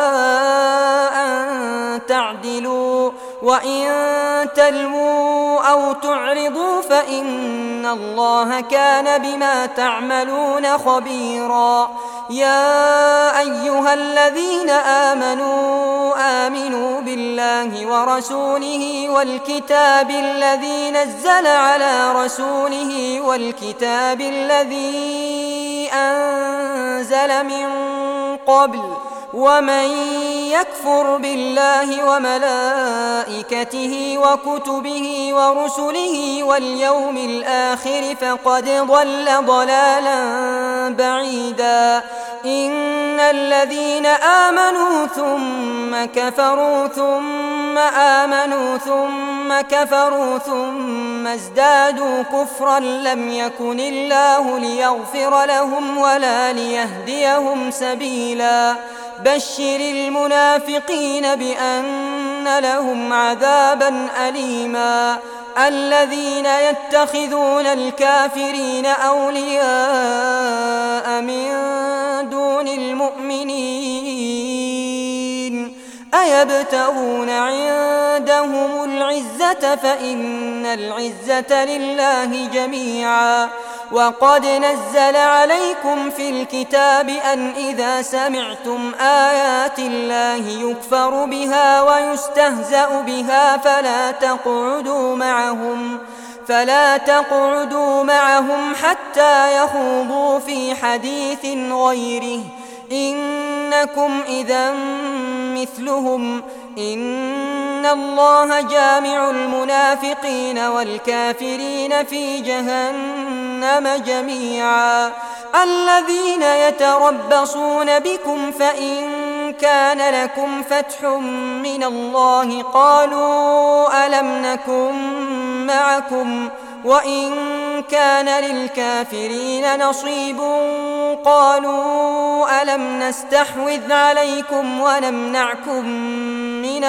أن تعدلوا وإن تلووا أو تعرضوا فإن الله كان بما تعملون خبيرا. يا أيها الذين آمنوا آمنوا بالله ورسوله والكتاب الذي نزل على رسوله والكتاب الذي أنزل من قبل ومن يكفر بالله وملائكته وكتبه ورسله واليوم الآخر فقد ضل ضلالا بعيدا. إن الذين آمنوا ثم كفروا ثم آمنوا ثم كفروا ثم ازدادوا كفرا لم يكن الله ليغفر لهم ولا ليهديهم سبيلا. بشر المنافقين بأن لهم عذابا أليما. الذين يتخذون الكافرين أولياء من دون المؤمنين أيبتغون عندهم العزة فإن العزة لله جميعا. وقد نزل عليكم في الكتاب أن إذا سمعتم آيات الله يكفر بها ويستهزأ بها فلا تقعدوا معهم فلا تقعدوا معهم حتى يخوضوا في حديث غيره إنكم إذا مثلهم إن الله جامع المنافقين والكافرين في جهنم جميعا. الذين يتربصون بكم فإن كان لكم فتح من الله قالوا ألم نكن معكم وإن كان للكافرين نصيب قالوا ألم نستحوذ عليكم ونمنعكم من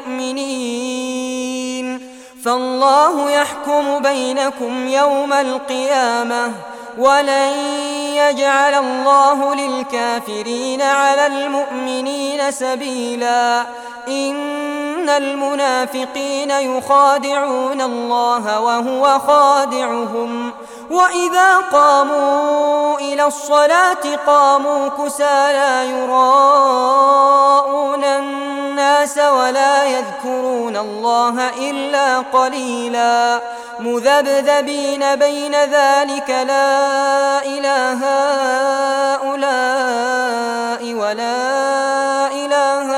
المؤمنين فالله يحكم بينكم يوم القيامة ولن يجعل الله للكافرين على المؤمنين سبيلا. إن المنافقين يخادعون الله وهو خادعهم وإذا قاموا إلى الصلاة قاموا كسالى يراءون الناس ولا يذكرون الله إلا قليلا مذبذبين بين ذلك لا إله هؤلاء ولا إله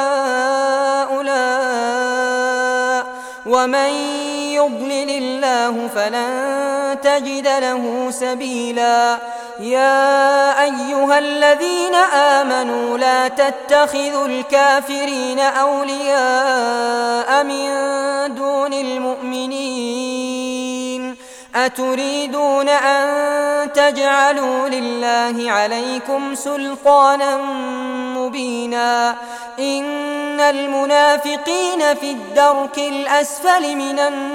هؤلاء ومن يضلل الله فلن تجد له سبيلا. يا أيها الذين آمنوا لا تتخذوا الكافرين أولياء من دون المؤمنين أتريدون أن تجعلوا لله عليكم سلطانا مبينا. إن المنافقين في الدرك الأسفل من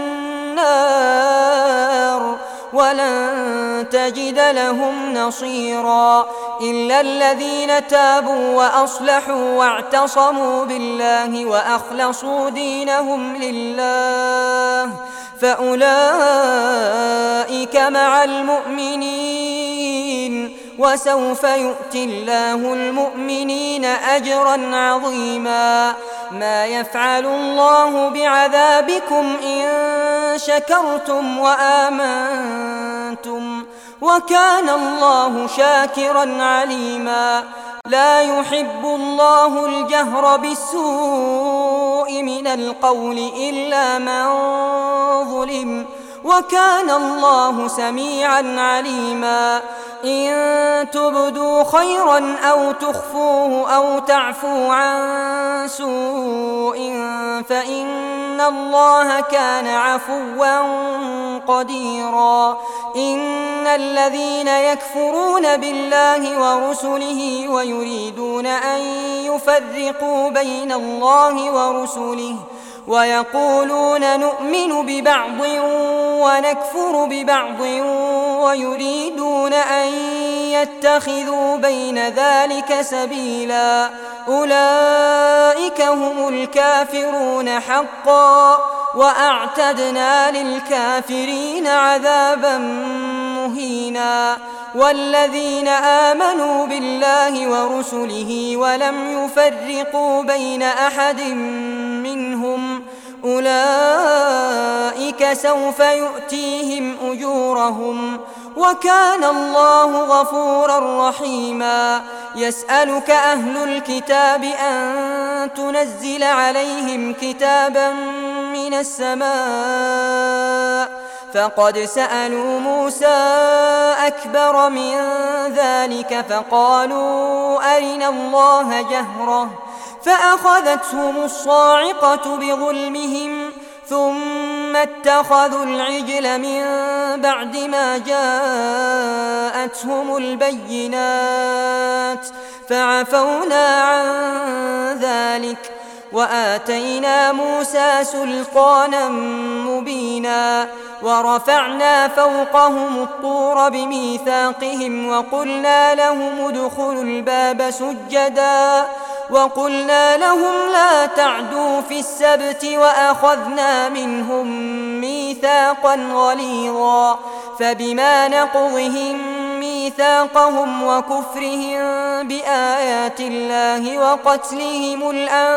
النار ولن تجد لهم نصيرا إلا الذين تابوا وأصلحوا واعتصموا بالله وأخلصوا دينهم لله فأولئك مع المؤمنين وسوف يؤتي الله المؤمنين أجرا عظيما. ما يفعل الله بعذابكم إن شكرتم وآمنتم وكان الله شاكرا عليما. لا يحب الله الجهر بالسوء من القول إلا من ظلم وكان الله سميعا عليما. إن تبدوا خيرا أو تخفوه أو تعفو عن سوء فإن الله كان عفوا قديرا. إن الذين يكفرون بالله ورسله ويريدون أن يفرقوا بين الله ورسله ويقولون نؤمن ببعض ونكفر ببعض ويريدون أن يتخذوا بين ذلك سبيلا أولئك هم الكافرون حقا وأعتدنا للكافرين عذابا مهينا. والذين آمنوا بالله ورسله ولم يفرقوا بين أحد منهم أولئك سوف يؤتيهم أجورهم وكان الله غفورا رحيما. يسألك أهل الكتاب أن تنزل عليهم كتابا من السماء فقد سألوا موسى أكبر من ذلك فقالوا أرنا الله جهرة فأخذتهم الصاعقة بظلمهم ثم اتخذوا العجل من بعد ما جاءتهم البينات فعفونا عن ذلك وآتينا موسى سلطانا مبينا. ورفعنا فوقهم الطور بميثاقهم وقلنا لهم ادخلوا الباب سجدا وقلنا لهم لا تعدوا في السبت وأخذنا منهم ميثاقا غليظا. فبما نقضهم ميثاقهم وكفرهم بآيات الله وقتلهم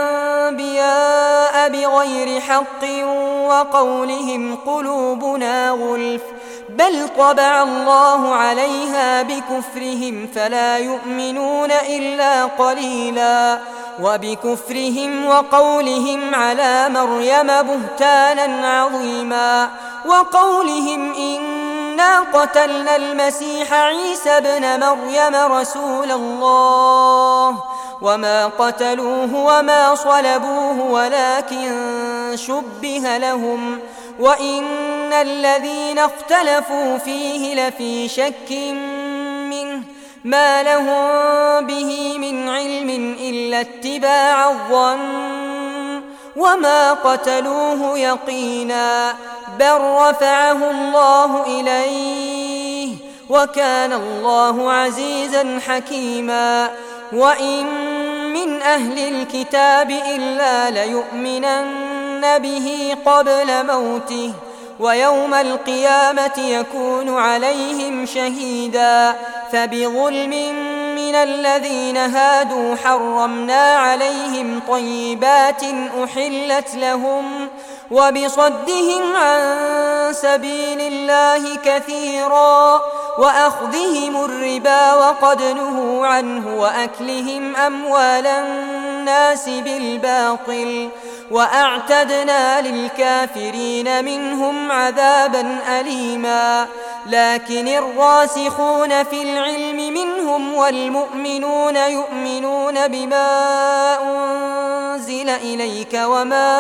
الأنبياء بغير حق وقولهم قلوبنا غلف بل طبع الله عليها بكفرهم فلا يؤمنون إلا قليلا. وبكفرهم وقولهم على مريم بهتانا عظيما وقولهم إنا قتلنا المسيح عيسى ابن مريم رسول الله وما قتلوه وما صلبوه ولكن شبه لهم وإن الذين اختلفوا فيه لفي شك منه ما لهم به من علم إلا اتباع الظن وما قتلوه يقينا بل رفعه الله إليه وكان الله عزيزا حكيما. وإن من أهل الكتاب إلا ليؤمنن به قبل موته ويوم القيامة يكون عليهم شهيدا. فبظلم من الذين هادوا حرمنا عليهم طيبات أحلت لهم وبصدهم عن سبيل الله كثيرا وأخذهم الربا وقد نهوا عنه وأكلهم أموال الناس بالباطل وأعتدنا للكافرين منهم عذابا أليما. لكن الراسخون في العلم منهم والمؤمنون يؤمنون بما أنزل إليك وما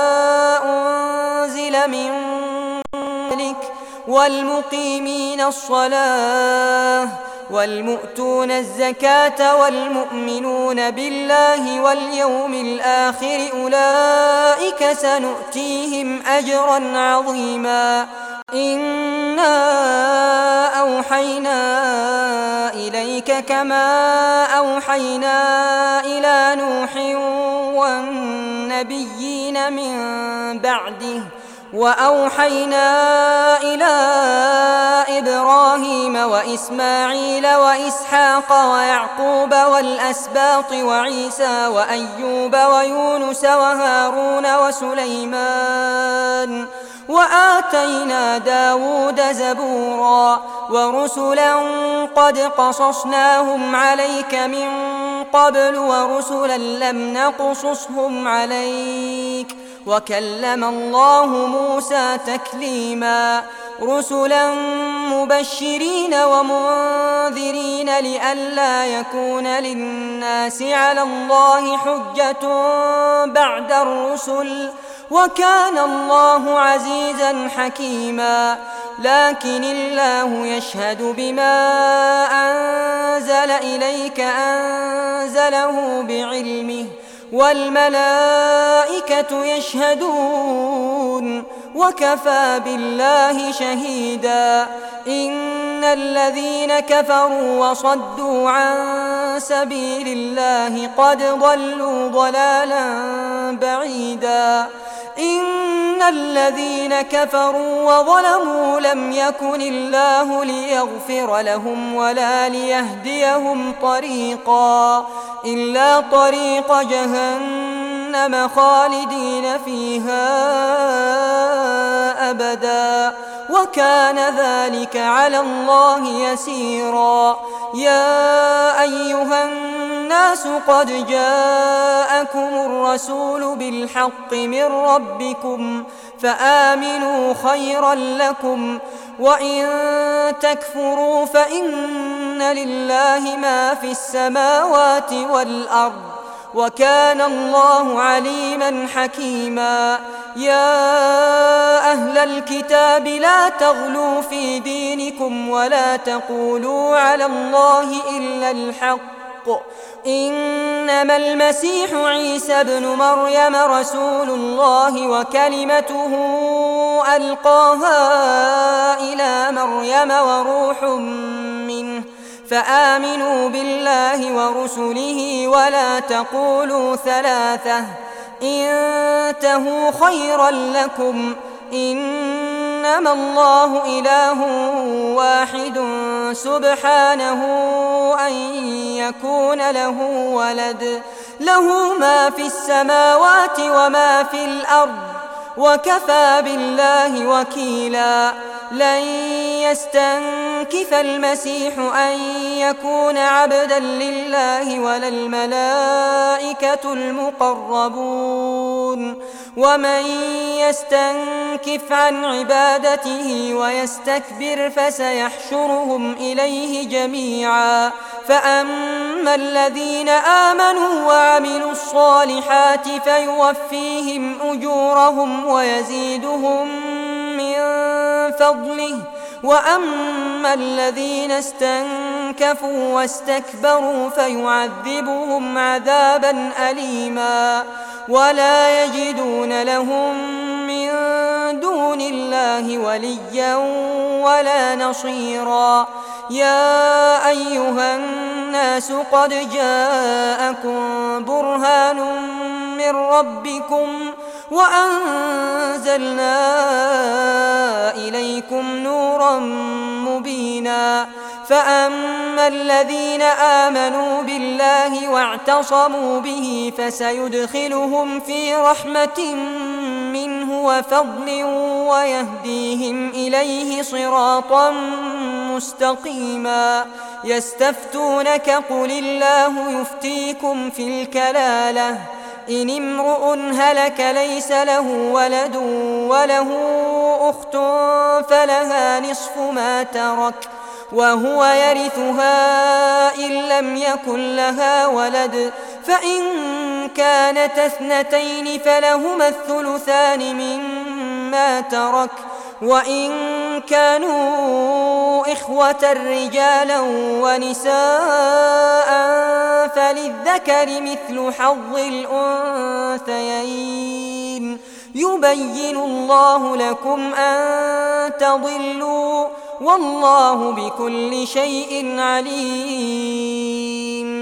أنزل من قبلك والمقيمين الصلاة والمؤتون الزكاة والمؤمنون بالله واليوم الآخر أولئك سنؤتيهم أجرا عظيما. إنا أوحينا إليك كما أوحينا إلى نوح والنبيين من بعده وأوحينا إلى إبراهيم وإسماعيل وإسحاق ويعقوب والأسباط وعيسى وأيوب ويونس وهارون وسليمان وآتينا داود زبورا ورسلا قد قصصناهم عليك من قبل ورسلا لم نقصصهم عليك وكلم الله موسى تكليما. رسلا مبشرين ومنذرين لئلا يكون للناس على الله حجة بعد الرسل، وكان الله عزيزا حكيما. لكن الله يشهد بما أنزل إليك أنزله بعلمه، والملائكة يشهدون، وكفى بالله شهيدا. إن الذين كفروا وصدوا عن سبيل الله قد ضلوا ضلالا بعيدا. إن الذين كفروا وظلموا لم يكن الله ليغفر لهم ولا ليهديهم طريقا إلا طريق جهنم خالدين فيها أبدا، وكان ذلك على الله يسيرا. يا أيها الناس قد جاءكم الرسول بالحق من ربكم فآمنوا خيرا لكم، وإن تكفروا فإن لله ما في السماوات والأرض، وكان الله عليما حكيما. يا أهل الكتاب لا تغلوا في دينكم ولا تقولوا على الله إلا الحق، إنما المسيح عيسى ابن مريم رسول الله وكلمته ألقاها إلى مريم وروح منه، فآمنوا بالله ورسله ولا تقولوا ثلاثة، انتهوا خيرا لكم، إنما الله إله واحد سبحانه أن يكون له ولد، له ما في السماوات وما في الأرض، وكفى بالله وكيلا. لن يستنكف المسيح أن يكون عبدا لله ولا الملائكة المقربون، ومن يستنكف عن عبادته ويستكبر فسيحشرهم إليه جميعا. فأما الذين آمنوا وعملوا الصالحات فيوفيهم أجورهم ويزيدهم من فضله، وأما الذين استنكفوا واستكبروا فيعذبهم عذابا أليما، ولا يجدون لهم من دون الله وليا ولا نصيرا. يا أيها الناس قد جاءكم برهان من ربكم وأنزلنا إليكم نورا مبينا. فأما الذين آمنوا بالله واعتصموا به فسيدخلهم في رحمة منه وفضل ويهديهم إليه صراطا مستقيما. يستفتونك قل الله يفتيكم في الكلالة، إن امرؤ هلك ليس له ولد وله أخت فلها نصف ما ترك وهو يرثها إن لم يكن لها ولد، فإن كانت اثنتين فلهما الثلثان مما ترك، وإن كانوا إخوة رجالا ونساء فللذكر مثل حظ الأنثيين. يبين الله لكم أن تضلوا، والله بكل شيء عليم.